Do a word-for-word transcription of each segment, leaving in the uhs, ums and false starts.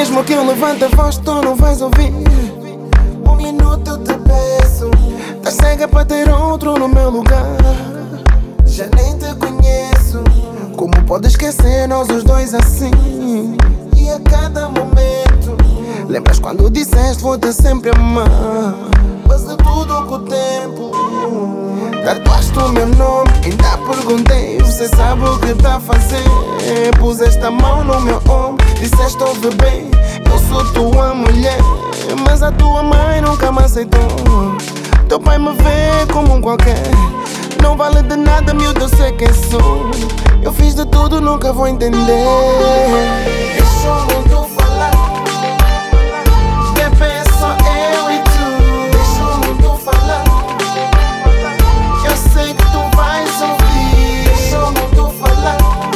Mesmo que eu levante a voz, tu não vais ouvir. Um minuto eu te peço. Estás cega para ter outro no meu lugar. Já nem te conheço. Como podes esquecer nós os dois assim? E a cada momento lembras quando disseste vou-te sempre amar. Mas é tudo com o tempo. Tatuaste o meu nome, ainda perguntei. Você sabe o que tá a fazer? Puseste a mão no meu ombro, disseste ouve bem, eu sou tua mulher. Mas a tua mãe nunca me aceitou. Teu pai me vê como um qualquer. Não vale de nada, miúdo, eu sei quem sou. Eu fiz de tudo, nunca vou entender. Deixa o mundo falar. Bebê, só eu e tu. Deixa o mundo falar. Eu sei que tu vais ouvir. Deixa o mundo falar.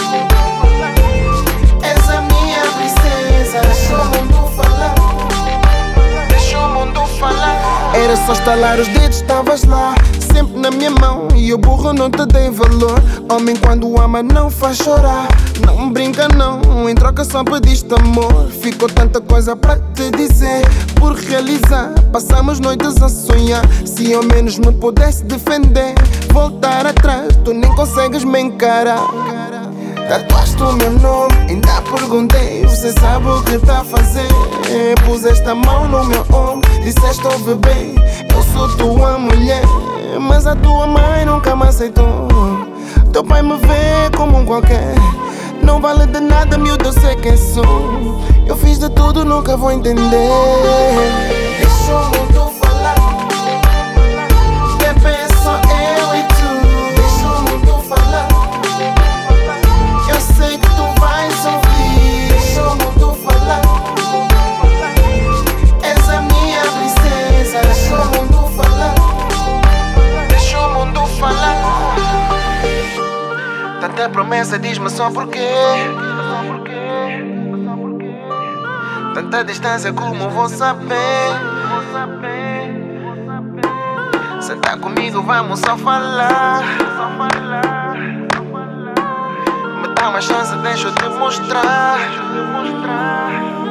És a minha princesa. Deixa o mundo falar. Deixa o mundo falar. Era só estalar os dedos, estavas lá, sempre na minha mão, e eu burro não te dei valor. Homem quando ama não faz chorar. Não brinca não, em troca só pediste amor. Ficou tanta coisa pra te dizer, por realizar. Passamos noites a sonhar. Se ao menos me pudesse defender, voltar atrás, tu nem consegues me encarar. Tatuaste o meu nome, ainda perguntei. Você sabe o que tá a fazer? Puseste a mão no meu ombro, disseste ouve bem, eu sou tua mulher. Mas a tua mãe nunca me aceitou. Teu pai me vê como um qualquer. Não vale de nada, miúdo, eu sei quem sou. Eu fiz de tudo, nunca vou entender. Deixa o mundo falar. Bebê, só eu e tu. Deixa o mundo falar. Eu sei que tu vais ouvir. Deixa o mundo falar. És a minha princesa. Deixa o mundo falar. Deixa o mundo falar. Tanta promessa, diz-me só porquê. Tanta distância, como vou saber? Senta comigo, vamos só falar. Me dá uma chance, deixa eu te mostrar.